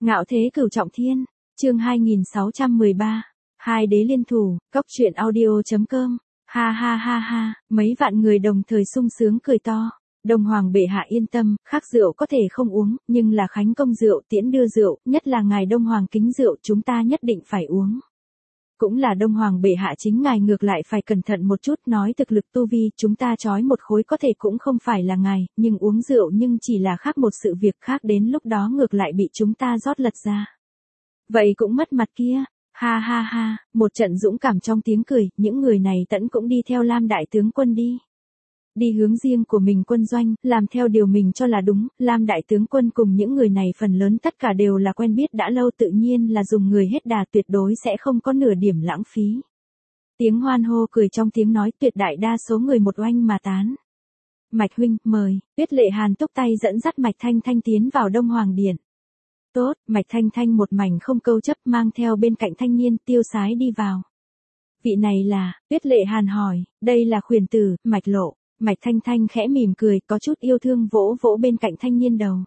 Ngạo thế cửu trọng thiên, chương 2613, hai đế liên thủ, cốc truyện audio.com, ha ha ha ha, mấy vạn người đồng thời sung sướng cười to. Đông Hoàng bệ hạ yên tâm, khác rượu có thể không uống, nhưng là khánh công rượu tiễn đưa rượu, nhất là ngài Đông Hoàng kính rượu chúng ta nhất định phải uống. Cũng là Đông Hoàng bệ hạ chính ngài ngược lại phải cẩn thận một chút, nói thực lực tu vi chúng ta trói một khối có thể cũng không phải là ngài, nhưng uống rượu nhưng chỉ là khác một sự việc khác, đến lúc đó ngược lại bị chúng ta rót lật ra. Vậy cũng mất mặt kia, ha ha ha, một trận dũng cảm trong tiếng cười, những người này tẫn cũng đi theo Lam đại tướng quân đi. Đi hướng riêng của mình quân doanh, làm theo điều mình cho là đúng, Lam đại tướng quân cùng những người này phần lớn tất cả đều là quen biết đã lâu, tự nhiên là dùng người hết đà, tuyệt đối sẽ không có nửa điểm lãng phí. Tiếng hoan hô cười trong tiếng nói, tuyệt đại đa số người một oanh mà tán. Mạch huynh, mời, Tuyết Lệ Hàn túc tay dẫn dắt Mạch Thanh Thanh tiến vào Đông Hoàng điện. Tốt, Mạch Thanh Thanh một mảnh không câu chấp mang theo bên cạnh thanh niên tiêu sái đi vào. Vị này là, Tuyết Lệ Hàn hỏi, đây là khuyển tử, Mạch Lộ. Mạch Thanh Thanh khẽ mỉm cười, có chút yêu thương vỗ vỗ bên cạnh thanh niên đầu.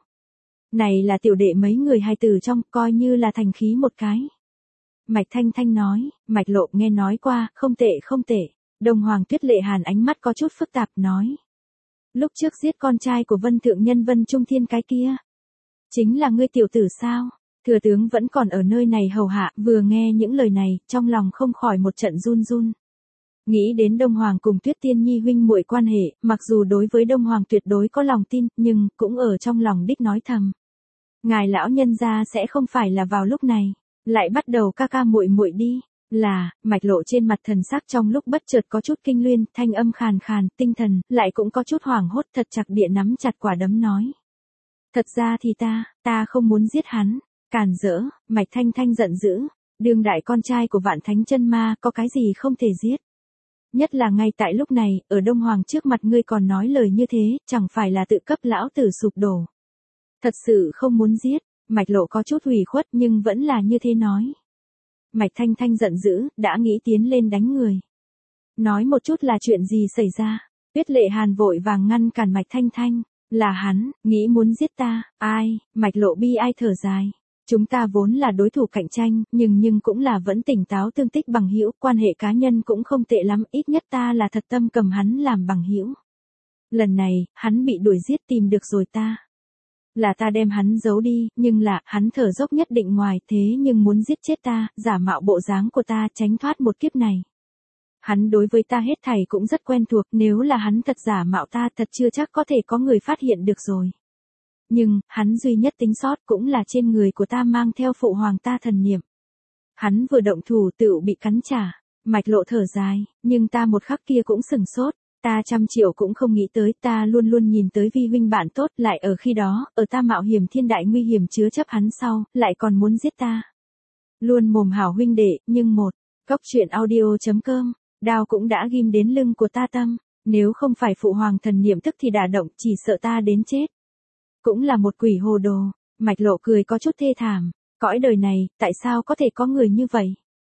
Này là tiểu đệ mấy người hài tử trong, coi như là thành khí một cái. Mạch Thanh Thanh nói, Mạch Lộ nghe nói qua, không tệ không tệ. Đông Hoàng Tuyết Lệ Hàn ánh mắt có chút phức tạp nói. Lúc trước giết con trai của Vân Thượng Nhân Vân Trung Thiên cái kia. Chính là ngươi tiểu tử sao? Thừa tướng vẫn còn ở nơi này hầu hạ, vừa nghe những lời này, trong lòng không khỏi một trận run run. Nghĩ đến Đông Hoàng cùng Tuyết Tiên Nhi huynh muội quan hệ, mặc dù đối với Đông Hoàng tuyệt đối có lòng tin, nhưng cũng ở trong lòng đích nói thầm. Ngài lão nhân gia sẽ không phải là vào lúc này, lại bắt đầu ca ca muội muội đi, là, Mạch Lộ trên mặt thần sắc trong lúc bất chợt có chút kinh luyên, thanh âm khàn khàn, tinh thần, lại cũng có chút hoảng hốt, thật chặt địa nắm chặt quả đấm nói. Thật ra thì ta không muốn giết hắn, càn rỡ, Mạch Thanh Thanh giận dữ, đương đại con trai của Vạn Thánh Chân Ma có cái gì không thể giết. Nhất là ngay tại lúc này, ở Đông Hoàng trước mặt ngươi còn nói lời như thế, chẳng phải là tự cấp lão tử sụp đổ. Thật sự không muốn giết, Mạch Lộ có chút ủy khuất nhưng vẫn là như thế nói. Mạch Thanh Thanh giận dữ, đã nghĩ tiến lên đánh người. Nói một chút là chuyện gì xảy ra, Tuyết Lệ Hàn vội vàng ngăn cản Mạch Thanh Thanh, là hắn, nghĩ muốn giết ta, ai, Mạch Lộ bi ai thở dài. Chúng ta vốn là đối thủ cạnh tranh, nhưng cũng là vẫn tỉnh táo tương tích bằng hữu, quan hệ cá nhân cũng không tệ lắm, ít nhất ta là thật tâm cầm hắn làm bằng hữu. Lần này, hắn bị đuổi giết tìm được rồi ta. Là ta đem hắn giấu đi, nhưng là, hắn thở dốc nhất định ngoài, thế nhưng muốn giết chết ta, giả mạo bộ dáng của ta, tránh thoát một kiếp này. Hắn đối với ta hết thảy cũng rất quen thuộc, nếu là hắn thật giả mạo ta, thật chưa chắc có thể có người phát hiện được rồi. Nhưng, hắn duy nhất tính sót cũng là trên người của ta mang theo phụ hoàng ta thần niệm. Hắn vừa động thủ tựu bị cắn trả, Mạch Lộ thở dài, nhưng ta một khắc kia cũng sừng sốt, ta 100 triệu cũng không nghĩ tới, ta luôn luôn nhìn tới vi huynh bạn tốt, lại ở khi đó, ở ta mạo hiểm thiên đại nguy hiểm chứa chấp hắn sau, lại còn muốn giết ta. Luôn mồm hảo huynh đệ, nhưng cốc truyện audio.com, đao cũng đã ghim đến lưng của ta tâm, nếu không phải phụ hoàng thần niệm tức thì đả động, chỉ sợ ta đến chết. Cũng là một quỷ hồ đồ, Mạch Lộ cười có chút thê thảm, cõi đời này, tại sao có thể có người như vậy?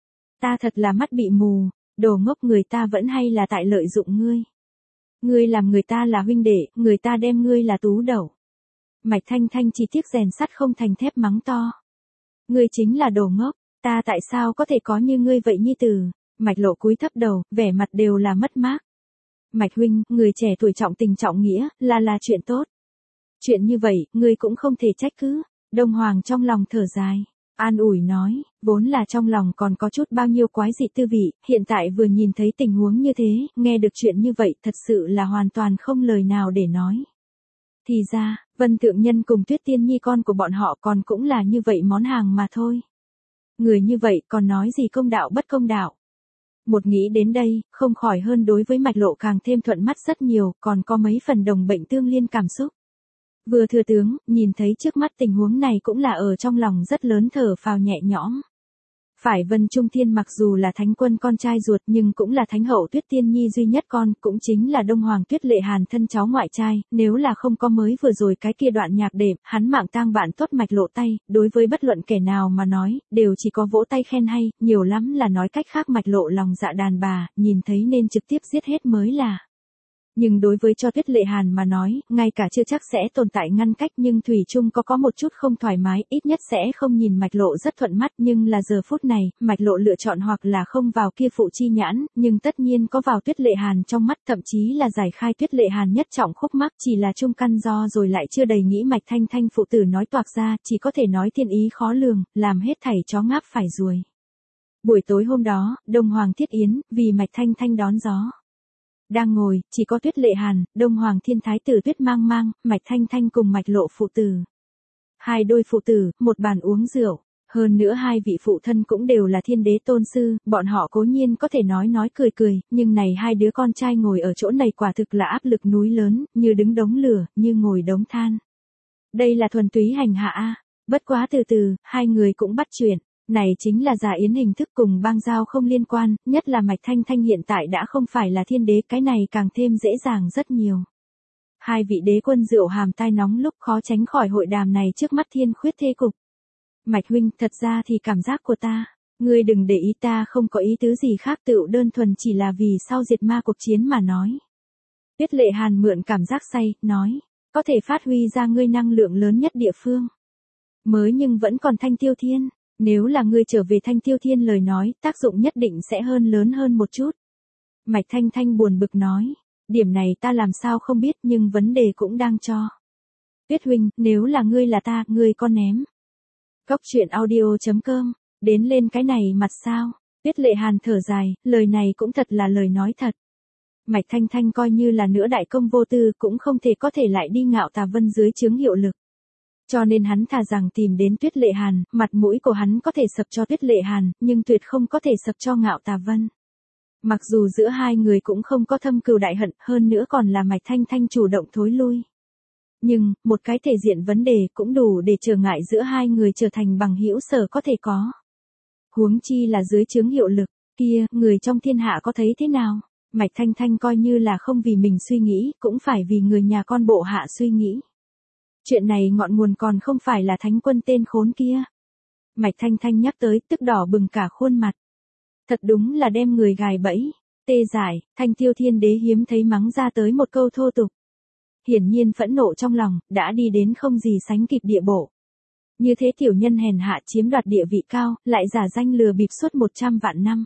Ta thật là mắt bị mù, đồ ngốc, người ta vẫn hay là tại lợi dụng ngươi. Ngươi làm người ta là huynh đệ, người ta đem ngươi là tú đậu. Mạch Thanh Thanh chỉ tiếc rèn sắt không thành thép mắng to. Ngươi chính là đồ ngốc, ta tại sao có thể có như ngươi vậy nhi tử? Mạch Lộ cúi thấp đầu, vẻ mặt đều là mất mát. Mạch huynh, người trẻ tuổi trọng tình trọng nghĩa, là chuyện tốt. Chuyện như vậy, ngươi cũng không thể trách cứ. Đông Hoàng trong lòng thở dài, an ủi nói, vốn là trong lòng còn có chút bao nhiêu quái dị tư vị, hiện tại vừa nhìn thấy tình huống như thế, nghe được chuyện như vậy, thật sự là hoàn toàn không lời nào để nói. Thì ra, Vân Thượng Nhân cùng Tuyết Tiên Nhi con của bọn họ còn cũng là như vậy món hàng mà thôi. Người như vậy còn nói gì công đạo bất công đạo. Một nghĩ đến đây, không khỏi hơn đối với Mạch Lộ càng thêm thuận mắt rất nhiều, còn có mấy phần đồng bệnh tương liên cảm xúc. Vừa thừa tướng, nhìn thấy trước mắt tình huống này cũng là ở trong lòng rất lớn thở phào nhẹ nhõm. Phải Vân Trung Thiên mặc dù là thánh quân con trai ruột nhưng cũng là thánh hậu Tuyết Tiên Nhi duy nhất con, cũng chính là Đông Hoàng Tuyết Lệ Hàn thân cháu ngoại trai, nếu là không có mới vừa rồi cái kia đoạn nhạc đệm, hắn mạng tang bạn tốt Mạch Lộ tay, đối với bất luận kẻ nào mà nói, đều chỉ có vỗ tay khen hay, nhiều lắm là nói cách khác Mạch Lộ lòng dạ đàn bà, nhìn thấy nên trực tiếp giết hết mới là. Nhưng đối với cho Tuyết Lệ Hàn mà nói, ngay cả chưa chắc sẽ tồn tại ngăn cách nhưng Thủy chung có một chút không thoải mái, ít nhất sẽ không nhìn Mạch Lộ rất thuận mắt nhưng là giờ phút này, Mạch Lộ lựa chọn hoặc là không vào kia phụ chi nhãn, nhưng tất nhiên có vào Tuyết Lệ Hàn trong mắt, thậm chí là giải khai Tuyết Lệ Hàn nhất trọng khúc mắc, chỉ là chung căn do rồi lại chưa đầy nghĩ Mạch Thanh Thanh phụ tử nói toạc ra, chỉ có thể nói thiên ý khó lường, làm hết thảy chó ngáp phải ruồi. Buổi tối hôm đó, Đông Hoàng Thiết Yến, vì Mạch Thanh Thanh đón gió. Đang ngồi, chỉ có Tuyết Lệ Hàn, Đông Hoàng Thiên Thái tử Tuyết Mang Mang, Mạch Thanh Thanh cùng Mạch Lộ phụ tử. Hai đôi phụ tử, một bàn uống rượu, hơn nữa hai vị phụ thân cũng đều là thiên đế tôn sư, bọn họ cố nhiên có thể nói cười cười, nhưng này hai đứa con trai ngồi ở chỗ này quả thực là áp lực núi lớn, như đứng đống lửa, như ngồi đống than. Đây là thuần túy hành hạ a. Bất quá từ từ, hai người cũng bắt chuyện. Này chính là giả yến hình thức cùng bang giao không liên quan, nhất là Mạch Thanh Thanh hiện tại đã không phải là thiên đế, cái này càng thêm dễ dàng rất nhiều. Hai vị đế quân rượu hàm tai nóng lúc khó tránh khỏi hội đàm này trước mắt thiên khuyết thế cục. Mạch huynh, thật ra thì cảm giác của ta, ngươi đừng để ý, ta không có ý tứ gì khác, tựu đơn thuần chỉ là vì sau diệt ma cuộc chiến mà nói. Tuyết Lệ Hàn mượn cảm giác say, nói, có thể phát huy ra ngươi năng lượng lớn nhất địa phương. Mới nhưng vẫn còn Thanh Tiêu Thiên. Nếu là ngươi trở về Thanh Tiêu Thiên lời nói, tác dụng nhất định sẽ lớn hơn một chút. Mạch Thanh Thanh buồn bực nói, điểm này ta làm sao không biết nhưng vấn đề cũng đang cho. Tuyết huynh, nếu là ngươi là ta, ngươi con ném. Cốc truyện audio.com, đến lên cái này mặt sao? Tuyết Lệ Hàn thở dài, lời này cũng thật là lời nói thật. Mạch Thanh Thanh coi như là nữa đại công vô tư cũng không thể có thể lại đi ngạo Tà Vân dưới chướng hiệu lực. Cho nên hắn thà rằng tìm đến Tuyết Lệ Hàn, mặt mũi của hắn có thể sập cho Tuyết Lệ Hàn, nhưng tuyệt không có thể sập cho ngạo Tà Vân. Mặc dù giữa hai người cũng không có thâm cừu đại hận, hơn nữa còn là Mạch Thanh Thanh chủ động thối lui. Nhưng, một cái thể diện vấn đề cũng đủ để trở ngại giữa hai người trở thành bằng hữu sở có thể có. Huống chi là dưới chướng hiệu lực, kia, người trong thiên hạ có thấy thế nào? Mạch Thanh Thanh coi như là không vì mình suy nghĩ, cũng phải vì người nhà con bộ hạ suy nghĩ. Chuyện này ngọn nguồn còn không phải là Thánh Quân tên khốn kia. Mạch Thanh Thanh nhắc tới, tức đỏ bừng cả khuôn mặt. Thật đúng là đem người gài bẫy. Tê giải, Thanh Tiêu Thiên Đế hiếm thấy mắng ra tới một câu thô tục. Hiển nhiên phẫn nộ trong lòng, đã đi đến không gì sánh kịp địa bộ. Như thế tiểu nhân hèn hạ chiếm đoạt địa vị cao, lại giả danh lừa bịp suốt 100 vạn năm.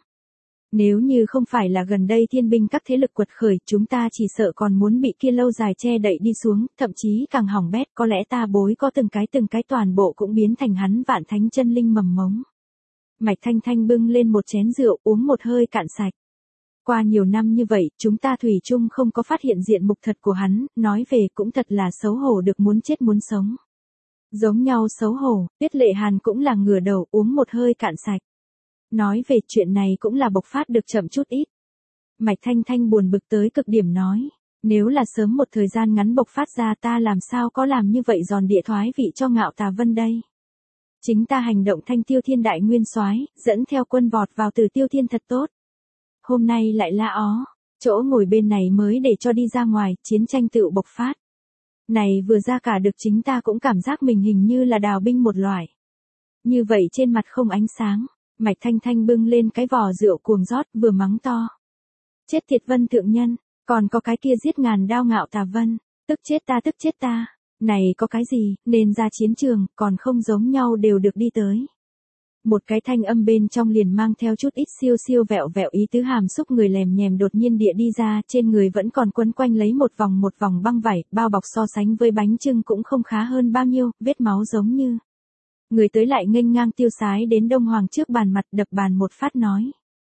Nếu như không phải là gần đây thiên binh các thế lực quật khởi, chúng ta chỉ sợ còn muốn bị kia lâu dài che đậy đi xuống, thậm chí càng hỏng bét, có lẽ ta bối có từng cái toàn bộ cũng biến thành hắn vạn thánh chân linh mầm mống. Mạch Thanh Thanh bưng lên một chén rượu, uống một hơi cạn sạch. Qua nhiều năm như vậy, chúng ta thủy chung không có phát hiện diện mục thật của hắn, nói về cũng thật là xấu hổ được muốn chết muốn sống. Giống nhau xấu hổ, Tuyết Lệ Hàn cũng là ngửa đầu uống một hơi cạn sạch. Nói về chuyện này cũng là bộc phát được chậm chút ít. Mạch Thanh Thanh buồn bực tới cực điểm nói, nếu là sớm một thời gian ngắn bộc phát ra ta làm sao có làm như vậy giòn địa thoái vị cho ngạo Tà Vân đây. Chính ta hành động Thanh Tiêu Thiên đại nguyên soái, dẫn theo quân vọt vào Từ Tiêu Thiên thật tốt. Hôm nay lại la ó, chỗ ngồi bên này mới để cho đi ra ngoài, chiến tranh tựu bộc phát. Này vừa ra cả được chính ta cũng cảm giác mình hình như là đào binh một loại. Như vậy trên mặt không ánh sáng. Mạch Thanh Thanh bưng lên cái vò rượu cuồng rót, vừa mắng to. Chết thiệt Vân thượng nhân, còn có cái kia giết ngàn đao ngạo Tà Vân, tức chết ta. Này có cái gì, nên ra chiến trường, còn không giống nhau đều được đi tới. Một cái thanh âm bên trong liền mang theo chút ít siêu vẹo ý tứ hàm xúc, người lèm nhèm đột nhiên địa đi ra, trên người vẫn còn quấn quanh lấy một vòng băng vải, bao bọc so sánh với bánh chưng cũng không khá hơn bao nhiêu, vết máu giống như. Người tới lại nghênh ngang tiêu sái đến Đông Hoàng trước bàn mặt, đập bàn một phát nói.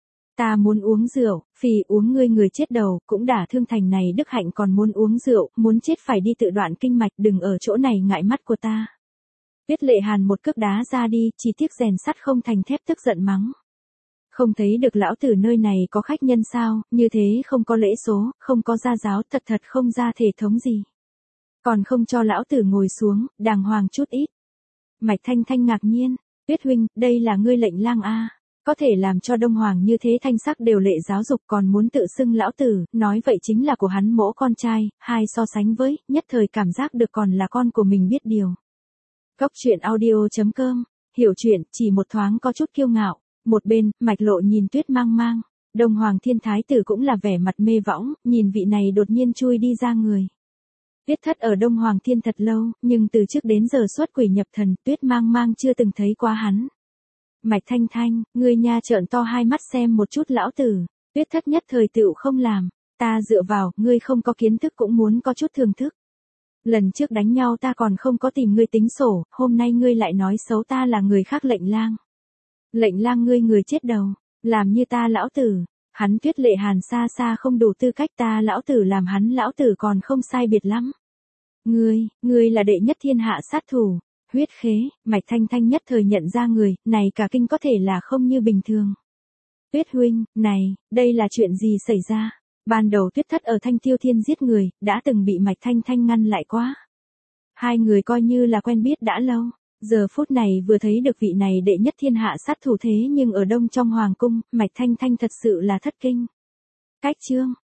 Ta muốn uống rượu, phì uống ngươi người chết đầu, cũng đả thương thành này đức hạnh còn muốn uống rượu, muốn chết phải đi tự đoạn kinh mạch, đừng ở chỗ này ngại mắt của ta. Tuyết Lệ Hàn một cước đá ra đi, chỉ tiếc rèn sắt không thành thép, tức giận mắng. Không thấy được lão tử nơi này có khách nhân sao, như thế không có lễ số, không có gia giáo, thật không ra thể thống gì. Còn không cho lão tử ngồi xuống, đàng hoàng chút ít. Mạch Thanh Thanh ngạc nhiên, Tuyết huynh, đây là ngươi lệnh lang a, có thể làm cho Đông Hoàng như thế thanh sắc đều lệ giáo dục còn muốn tự xưng lão tử, nói vậy chính là của hắn mỗ con trai, hai so sánh với, nhất thời cảm giác được còn là con của mình biết điều. Cốc truyện audio.com, hiểu chuyện, chỉ một thoáng có chút kiêu ngạo, một bên, Mạch Lộ nhìn Tuyết Mang Mang, Đông Hoàng Thiên Thái tử cũng là vẻ mặt mê võng, nhìn vị này đột nhiên chui đi ra người. Tuyết Thất ở Đông Hoàng Thiên thật lâu, nhưng từ trước đến giờ xuất quỷ nhập thần, Tuyết Mang Mang chưa từng thấy qua hắn. Mạch Thanh Thanh, ngươi nha trợn to hai mắt xem một chút lão tử. Tuyết Thất nhất thời tựu không làm, ta dựa vào, ngươi không có kiến thức cũng muốn có chút thưởng thức. Lần trước đánh nhau ta còn không có tìm ngươi tính sổ, hôm nay ngươi lại nói xấu ta là người khác lệnh lang. Lệnh lang ngươi người chết đầu, làm như ta lão tử, hắn Tuyết Lệ Hàn xa xa không đủ tư cách, ta lão tử làm hắn lão tử còn không sai biệt lắm. Ngươi là đệ nhất thiên hạ sát thủ, Huyết Khế. Mạch Thanh Thanh nhất thời nhận ra người, này cả kinh có thể là không như bình thường. Tuyết huynh, này, đây là chuyện gì xảy ra? Ban đầu Tuyết Thất ở Thanh Tiêu Thiên giết người, đã từng bị Mạch Thanh Thanh ngăn lại quá. Hai người coi như là quen biết đã lâu, giờ phút này vừa thấy được vị này đệ nhất thiên hạ sát thủ thế nhưng ở đông trong hoàng cung, Mạch Thanh Thanh thật sự là thất kinh. Cách chương,